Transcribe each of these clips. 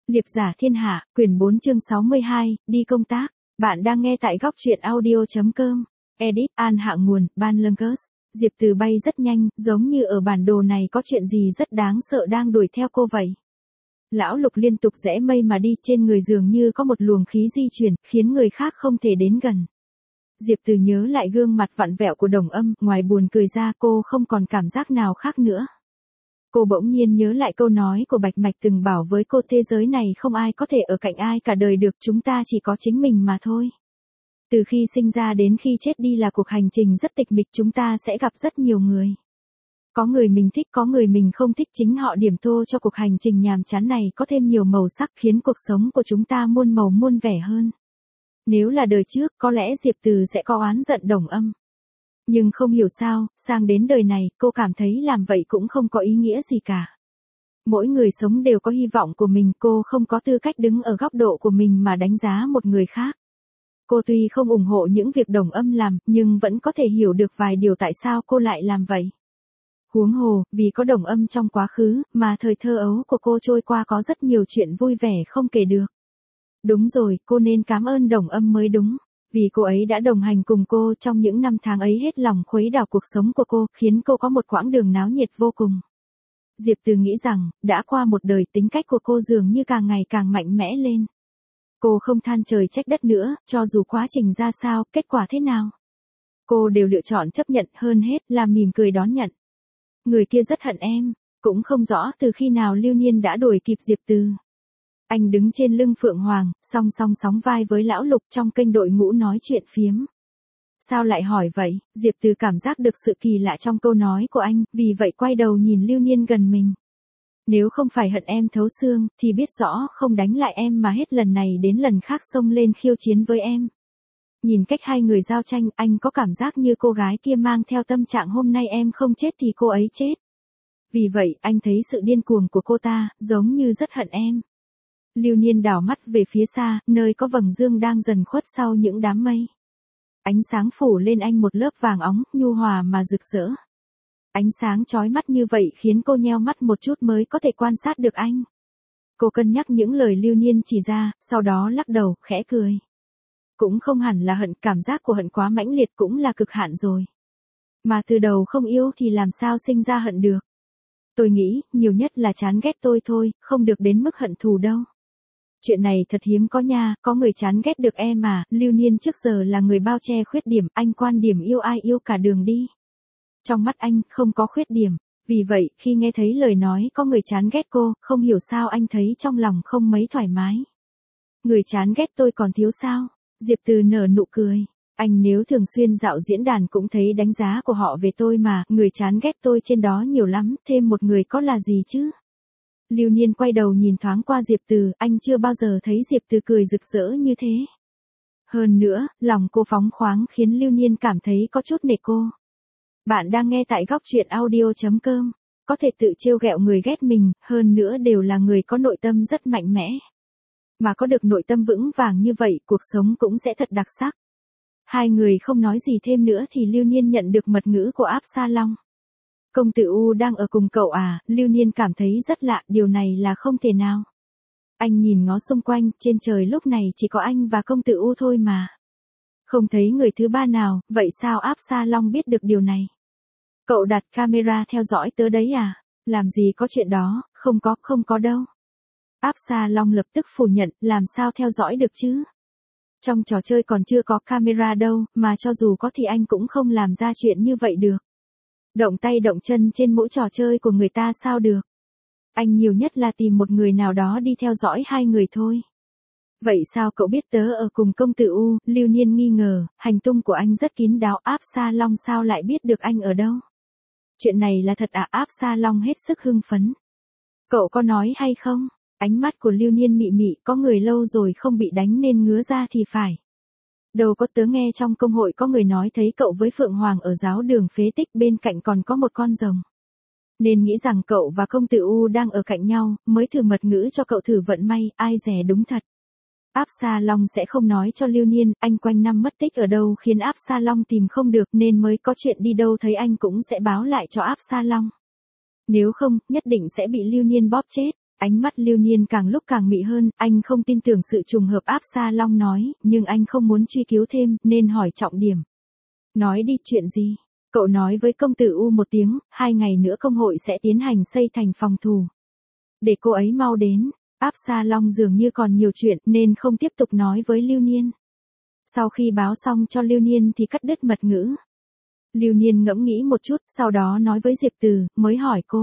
Liệp giả thiên hạ, quyển 4 chương 62, đi công tác. Bạn đang nghe tại góc truyện audio.com. Edit, An hạ nguồn, Ban Lương. Diệp Từ bay rất nhanh, giống như ở bản đồ này có chuyện gì rất đáng sợ đang đuổi theo cô vậy. Lão Lục liên tục rẽ mây mà đi, trên người dường như có một luồng khí di chuyển, khiến người khác không thể đến gần. Diệp Từ nhớ lại gương mặt vặn vẹo của Đồng Âm, ngoài buồn cười ra cô không còn cảm giác nào khác nữa. Cô bỗng nhiên nhớ lại câu nói của Bạch Mạch từng bảo với cô, thế giới này không ai có thể ở cạnh ai cả đời được, chúng ta chỉ có chính mình mà thôi. Từ khi sinh ra đến khi chết đi là cuộc hành trình rất tịch mịch, chúng ta sẽ gặp rất nhiều người. Có người mình thích, có người mình không thích, chính họ điểm tô cho cuộc hành trình nhàm chán này có thêm nhiều màu sắc, khiến cuộc sống của chúng ta muôn màu muôn vẻ hơn. Nếu là đời trước, có lẽ Diệp Từ sẽ có oán giận Đồng Âm. Nhưng không hiểu sao, sang đến đời này, cô cảm thấy làm vậy cũng không có ý nghĩa gì cả. Mỗi người sống đều có hy vọng của mình, cô không có tư cách đứng ở góc độ của mình mà đánh giá một người khác. Cô tuy không ủng hộ những việc Đồng Âm làm, nhưng vẫn có thể hiểu được vài điều tại sao cô lại làm vậy. Huống hồ, vì có Đồng Âm trong quá khứ, mà thời thơ ấu của cô trôi qua có rất nhiều chuyện vui vẻ không kể được. Đúng rồi, cô nên cảm ơn Đồng Âm mới đúng. Vì cô ấy đã đồng hành cùng cô trong những năm tháng ấy, hết lòng khuấy đảo cuộc sống của cô, khiến cô có một quãng đường náo nhiệt vô cùng. Diệp Từ nghĩ rằng, đã qua một đời, tính cách của cô dường như càng ngày càng mạnh mẽ lên. Cô không than trời trách đất nữa, cho dù quá trình ra sao, kết quả thế nào. Cô đều lựa chọn chấp nhận, hơn hết là mỉm cười đón nhận. Người kia rất hận em, cũng không rõ từ khi nào Lưu Niên đã đuổi kịp Diệp Từ. Anh đứng trên lưng Phượng Hoàng, song song sóng vai với Lão Lục trong kênh đội ngũ nói chuyện phiếm. Sao lại hỏi vậy? Diệp Từ cảm giác được sự kỳ lạ trong câu nói của anh, vì vậy quay đầu nhìn Lưu Niên gần mình. Nếu không phải hận em thấu xương, thì biết rõ không đánh lại em mà hết lần này đến lần khác xông lên khiêu chiến với em. Nhìn cách hai người giao tranh, anh có cảm giác như cô gái kia mang theo tâm trạng hôm nay em không chết thì cô ấy chết. Vì vậy, anh thấy sự điên cuồng của cô ta, giống như rất hận em. Lưu Niên đảo mắt về phía xa, nơi có vầng dương đang dần khuất sau những đám mây. Ánh sáng phủ lên anh một lớp vàng óng, nhu hòa mà rực rỡ. Ánh sáng chói mắt như vậy khiến cô nheo mắt một chút mới có thể quan sát được anh. Cô cân nhắc những lời Lưu Niên chỉ ra, sau đó lắc đầu, khẽ cười. Cũng không hẳn là hận, cảm giác của hận quá mãnh liệt cũng là cực hạn rồi. Mà từ đầu không yêu thì làm sao sinh ra hận được. Tôi nghĩ, nhiều nhất là chán ghét tôi thôi, không được đến mức hận thù đâu. Chuyện này thật hiếm có nha, có người chán ghét được em mà. Lưu Niên trước giờ là người bao che khuyết điểm, anh quan điểm yêu ai yêu cả đường đi. Trong mắt anh, không có khuyết điểm. Vì vậy, khi nghe thấy lời nói có người chán ghét cô, không hiểu sao anh thấy trong lòng không mấy thoải mái. Người chán ghét tôi còn thiếu sao? Diệp Từ nở nụ cười. Anh nếu thường xuyên dạo diễn đàn cũng thấy đánh giá của họ về tôi mà, người chán ghét tôi trên đó nhiều lắm, thêm một người có là gì chứ? Lưu Niên quay đầu nhìn thoáng qua Diệp Từ, anh chưa bao giờ thấy Diệp Từ cười rực rỡ như thế. Hơn nữa, lòng cô phóng khoáng khiến Lưu Niên cảm thấy có chút nể cô. Bạn đang nghe tại góc truyện audio.com, có thể tự trêu ghẹo người ghét mình, hơn nữa đều là người có nội tâm rất mạnh mẽ. Mà có được nội tâm vững vàng như vậy, cuộc sống cũng sẽ thật đặc sắc. Hai người không nói gì thêm nữa thì Lưu Niên nhận được mật ngữ của Áp Sa Long. Công tử U đang ở cùng cậu à? Lưu Niên cảm thấy rất lạ, điều này là không thể nào. Anh nhìn ngó xung quanh, trên trời lúc này chỉ có anh và công tử U thôi mà. Không thấy người thứ ba nào, vậy sao Áp Sa Long biết được điều này? Cậu đặt camera theo dõi tớ đấy à? Làm gì có chuyện đó, không có đâu. Áp Sa Long lập tức phủ nhận, làm sao theo dõi được chứ? Trong trò chơi còn chưa có camera đâu, mà cho dù có thì anh cũng không làm ra chuyện như vậy được. Động tay động chân trên mỗi trò chơi của người ta sao được. Anh nhiều nhất là tìm một người nào đó đi theo dõi hai người thôi. Vậy sao cậu biết tớ ở cùng công tử U? Lưu Niên nghi ngờ, hành tung của anh rất kín đáo, Áp Sa Long sao lại biết được anh ở đâu? Chuyện này là thật à? Áp Sa Long hết sức hưng phấn. Cậu có nói hay không? Ánh mắt của Lưu Niên mị mị, có người lâu rồi không bị đánh nên ngứa ra thì phải. Đâu có, tớ nghe trong công hội có người nói thấy cậu với Phượng Hoàng ở giáo đường phế tích, bên cạnh còn có một con rồng. Nên nghĩ rằng cậu và công tử U đang ở cạnh nhau, mới thử mật ngữ cho cậu thử vận may, ai dè đúng thật. Áp Sa Long sẽ không nói cho Lưu Niên, anh quanh năm mất tích ở đâu khiến Áp Sa Long tìm không được nên mới có chuyện đi đâu thấy anh cũng sẽ báo lại cho Áp Sa Long. Nếu không, nhất định sẽ bị Lưu Niên bóp chết. Ánh mắt Lưu Niên càng lúc càng mị hơn, anh không tin tưởng sự trùng hợp Áp Sa Long nói, nhưng anh không muốn truy cứu thêm, nên hỏi trọng điểm. Nói đi, chuyện gì? Cậu nói với công tử U một tiếng, 2 ngày nữa công hội sẽ tiến hành xây thành phòng thủ. Để cô ấy mau đến. Áp Sa Long dường như còn nhiều chuyện nên không tiếp tục nói với Lưu Niên. Sau khi báo xong cho Lưu Niên thì cắt đứt mật ngữ. Lưu Niên ngẫm nghĩ một chút, sau đó nói với Diệp Từ, mới hỏi cô.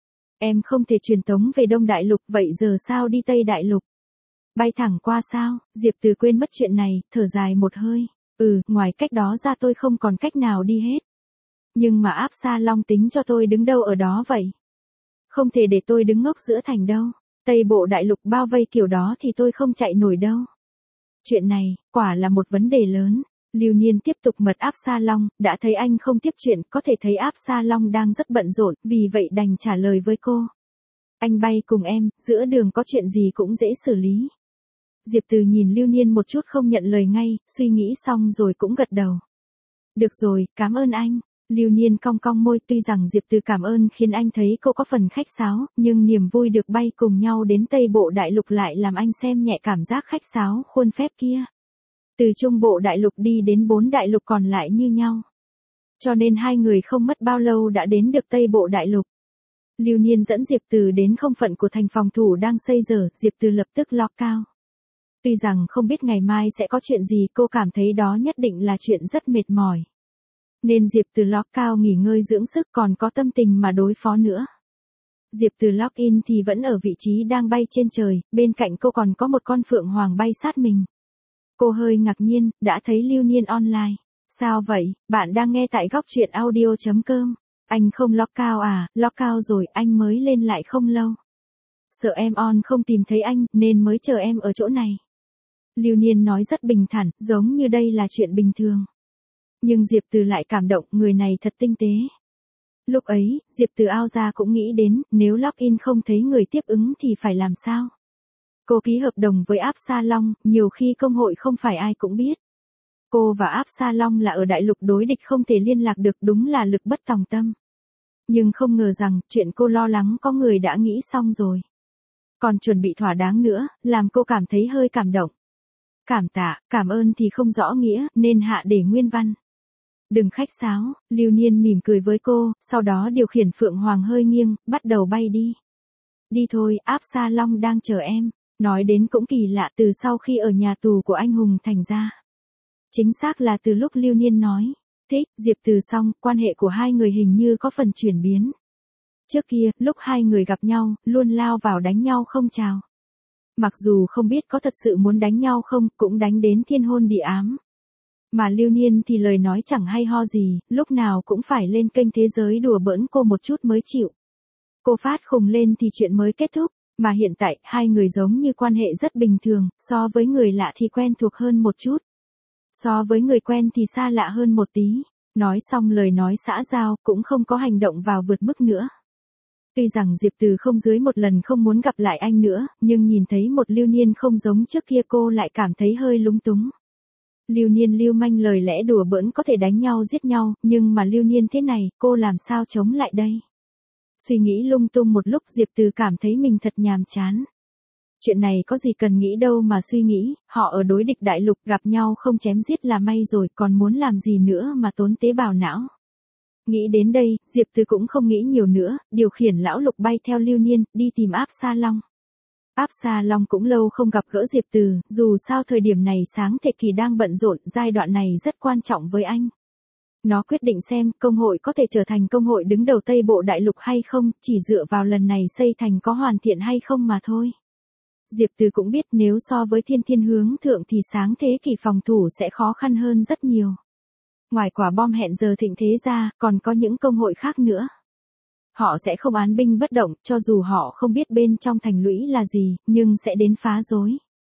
Em không thể truyền tống về Đông Đại Lục, vậy giờ sao đi Tây Đại Lục? Bay thẳng qua sao? Diệp Từ quên mất chuyện này, thở dài một hơi. Ngoài cách đó ra tôi không còn cách nào đi hết. Nhưng mà Áp Sa Long tính cho tôi đứng đâu ở đó vậy? Không thể để tôi đứng ngốc giữa thành đâu. Tây Bộ Đại Lục bao vây kiểu đó thì tôi không chạy nổi đâu. Chuyện này, quả là một vấn đề lớn. Lưu Niên tiếp tục mật Áp Sa Long, đã thấy anh không tiếp chuyện, có thể thấy Áp Sa Long đang rất bận rộn, vì vậy đành trả lời với cô. Anh bay cùng em, giữa đường có chuyện gì cũng dễ xử lý. Diệp Từ nhìn Lưu Niên một chút không nhận lời ngay, suy nghĩ xong rồi cũng gật đầu. Được rồi, cảm ơn anh. Lưu Niên cong cong môi, tuy rằng Diệp Từ cảm ơn khiến anh thấy cô có phần khách sáo, nhưng niềm vui được bay cùng nhau đến Tây Bộ Đại Lục lại làm anh xem nhẹ cảm giác khách sáo khuôn phép kia. Từ Trung Bộ Đại Lục đi đến 4 đại lục còn lại như nhau. Cho nên hai người không mất bao lâu đã đến được Tây Bộ Đại Lục. Lưu Niên dẫn Diệp Từ đến không phận của thành phòng thủ đang xây dở, Diệp Từ lập tức lock cao. Tuy rằng không biết ngày mai sẽ có chuyện gì, cô cảm thấy đó nhất định là chuyện rất mệt mỏi. Nên Diệp Từ lock cao nghỉ ngơi dưỡng sức, còn có tâm tình mà đối phó nữa. Diệp Từ lock in thì vẫn ở vị trí đang bay trên trời, bên cạnh cô còn có một con phượng hoàng bay sát mình. Cô hơi ngạc nhiên, đã thấy Lưu Niên online. Sao vậy, bạn đang nghe tại góc truyện audio.com. Anh không lock cao à? Lock cao rồi, anh mới lên lại không lâu. Sợ em on không tìm thấy anh, nên mới chờ em ở chỗ này. Lưu Niên nói rất bình thản, giống như đây là chuyện bình thường. Nhưng Diệp Từ lại cảm động, người này thật tinh tế. Lúc ấy, Diệp Từ ao ra cũng nghĩ đến, nếu login không thấy người tiếp ứng thì phải làm sao? Cô ký hợp đồng với Áp Sa Long, nhiều khi công hội không phải ai cũng biết. Cô và Áp Sa Long là ở đại lục đối địch không thể liên lạc được, đúng là lực bất tòng tâm. Nhưng không ngờ rằng, chuyện cô lo lắng có người đã nghĩ xong rồi. Còn chuẩn bị thỏa đáng nữa, làm cô cảm thấy hơi cảm động. Cảm tạ, cảm ơn thì không rõ nghĩa, nên hạ để nguyên văn. Đừng khách sáo, Lưu Niên mỉm cười với cô, sau đó điều khiển Phượng Hoàng hơi nghiêng, bắt đầu bay đi. Đi thôi, Áp Sa Long đang chờ em. Nói đến cũng kỳ lạ, từ sau khi ở nhà tù của anh hùng thành ra. Chính xác là từ lúc Lưu Niên nói. Thích, Diệp Từ xong, quan hệ của hai người hình như có phần chuyển biến. Trước kia, lúc hai người gặp nhau, luôn lao vào đánh nhau không chào. Mặc dù không biết có thật sự muốn đánh nhau không, cũng đánh đến thiên hôn địa ám. Mà Lưu Niên thì lời nói chẳng hay ho gì, lúc nào cũng phải lên kênh thế giới đùa bỡn cô một chút mới chịu. Cô phát khùng lên thì chuyện mới kết thúc, mà hiện tại, hai người giống như quan hệ rất bình thường, so với người lạ thì quen thuộc hơn một chút. So với người quen thì xa lạ hơn một tí. Nói xong lời nói xã giao, cũng không có hành động vào vượt mức nữa. Tuy rằng Diệp Từ không dưới một lần không muốn gặp lại anh nữa, nhưng nhìn thấy một Lưu Niên không giống trước kia cô lại cảm thấy hơi lúng túng. Lưu Niên lưu manh lời lẽ đùa bỡn có thể đánh nhau giết nhau, nhưng mà Lưu Niên thế này, cô làm sao chống lại đây? Suy nghĩ lung tung một lúc, Diệp Từ cảm thấy mình thật nhàm chán. Chuyện này có gì cần nghĩ đâu mà suy nghĩ, họ ở đối địch đại lục gặp nhau không chém giết là may rồi, còn muốn làm gì nữa mà tốn tế bào não. Nghĩ đến đây, Diệp Từ cũng không nghĩ nhiều nữa, điều khiển lão lục bay theo Lưu Niên, đi tìm Áp Sa Long. Áp Sa Long cũng lâu không gặp gỡ Diệp Từ, dù sao thời điểm này Sáng Thế Kỳ đang bận rộn, giai đoạn này rất quan trọng với anh. Nó quyết định xem công hội có thể trở thành công hội đứng đầu Tây Bộ Đại Lục hay không, chỉ dựa vào lần này xây thành có hoàn thiện hay không mà thôi. Diệp Từ cũng biết nếu so với Thiên Thiên hướng thượng thì Sáng Thế Kỷ phòng thủ sẽ khó khăn hơn rất nhiều. Ngoài quả bom hẹn giờ thịnh thế ra, còn có những công hội khác nữa. Họ sẽ không án binh bất động, cho dù họ không biết bên trong thành lũy là gì, nhưng sẽ đến phá rối.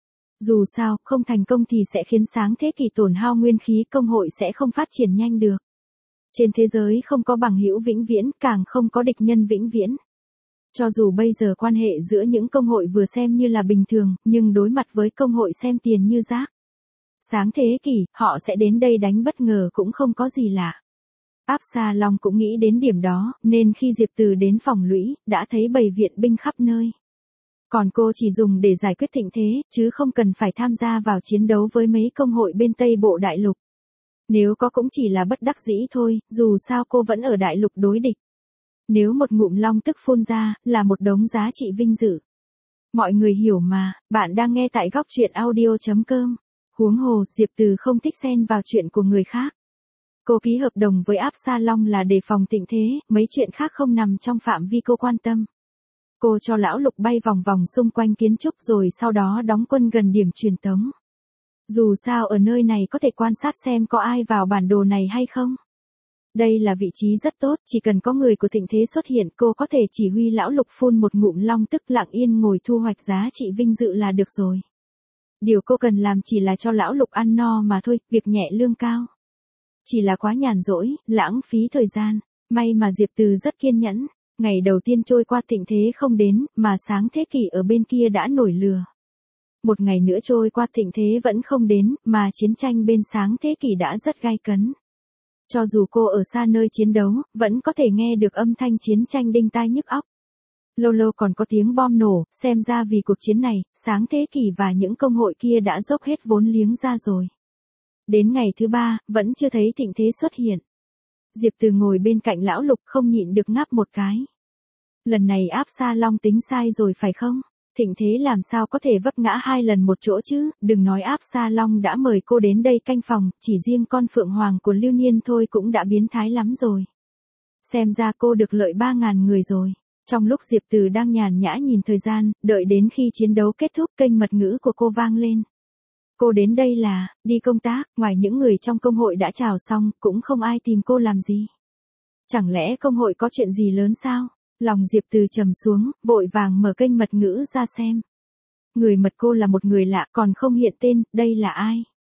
Dù sao, không thành công thì sẽ khiến Sáng Thế Kỷ tổn hao nguyên khí, công hội sẽ không phát triển nhanh được. Trên thế giới không có bằng hữu vĩnh viễn, càng không có địch nhân vĩnh viễn. Cho dù bây giờ quan hệ giữa những công hội vừa xem như là bình thường, nhưng đối mặt với công hội xem tiền như rác. Sáng Thế Kỷ, họ sẽ đến đây đánh bất ngờ cũng không có gì lạ. Áp Sa Long cũng nghĩ đến điểm đó, nên khi Diệp Từ đến phòng lũy, đã thấy bầy viện binh khắp nơi. Còn cô chỉ dùng để giải quyết thịnh thế, chứ không cần phải tham gia vào chiến đấu với mấy công hội bên Tây Bộ Đại Lục. Nếu có cũng chỉ là bất đắc dĩ thôi, dù sao cô vẫn ở Đại Lục đối địch. Nếu một ngụm long tức phun ra, là một đống giá trị vinh dự. Mọi người hiểu mà, bạn đang nghe tại góc truyện audio.com. Huống hồ, Diệp Từ không thích xen vào chuyện của người khác. Cô ký hợp đồng với Absalom là để phòng tịnh thế, mấy chuyện khác không nằm trong phạm vi cô quan tâm. Cô cho lão Lục bay vòng vòng xung quanh kiến trúc rồi sau đó đóng quân gần điểm truyền tống. Dù sao ở nơi này có thể quan sát xem có ai vào bản đồ này hay không. Đây là vị trí rất tốt, chỉ cần có người của tịnh thế xuất hiện cô có thể chỉ huy lão Lục phun một ngụm long tức lặng yên ngồi thu hoạch giá trị vinh dự là được rồi. Điều cô cần làm chỉ là cho lão Lục ăn no mà thôi, việc nhẹ lương cao. Chỉ là quá nhàn rỗi, lãng phí thời gian, may mà Diệp Từ rất kiên nhẫn. Ngày đầu tiên trôi qua tịnh thế không đến, mà sáng thế kỷ ở bên kia đã nổi lửa. Một ngày nữa trôi qua tịnh thế vẫn không đến, mà chiến tranh bên sáng thế kỷ đã rất gay cấn. Cho dù cô ở xa nơi chiến đấu, vẫn có thể nghe được âm thanh chiến tranh đinh tai nhức óc. Lâu lâu còn có tiếng bom nổ, xem ra vì cuộc chiến này, sáng thế kỷ và những công hội kia đã dốc hết vốn liếng ra rồi. Đến ngày thứ 3, vẫn chưa thấy thịnh thế xuất hiện. Diệp Từ ngồi bên cạnh lão Lục không nhịn được ngáp một cái. Lần này Absalom tính sai rồi phải không? Thịnh thế làm sao có thể vấp ngã 2 lần một chỗ chứ, đừng nói Absalom đã mời cô đến đây canh phòng, chỉ riêng con Phượng Hoàng của Lưu Niên thôi cũng đã biến thái lắm rồi. Xem ra cô được lợi 3.000 người rồi. Trong lúc Diệp Từ đang nhàn nhã nhìn thời gian, đợi đến khi chiến đấu kết thúc kênh mật ngữ của cô vang lên. Cô đến đây là, đi công tác, ngoài những người trong công hội đã chào xong, cũng không ai tìm cô làm gì. Chẳng lẽ công hội có chuyện gì lớn sao? Lòng Diệp Từ trầm xuống, vội vàng mở kênh mật ngữ ra xem. Người mật cô là một người lạ, còn không hiện tên, đây là ai?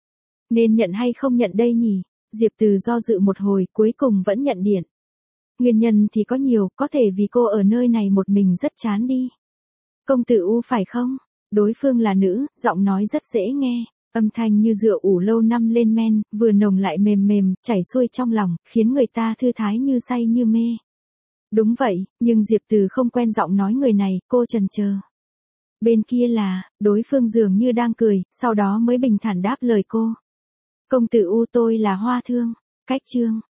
Nên nhận hay không nhận đây nhỉ? Diệp Từ do dự một hồi, cuối cùng vẫn nhận điện. Nguyên nhân thì có nhiều, có thể vì cô ở nơi này một mình rất chán đi. Công tử U phải không? Đối phương là nữ, giọng nói rất dễ nghe. Âm thanh như rượu ủ lâu năm lên men, vừa nồng lại mềm mềm, chảy xuôi trong lòng, khiến người ta thư thái như say như mê. Đúng vậy, nhưng Diệp Từ không quen giọng nói người này, cô chần chờ. Bên kia là, đối phương dường như đang cười, sau đó mới bình thản đáp lời cô. Công tử U tôi là Hoa Thương, cách chương.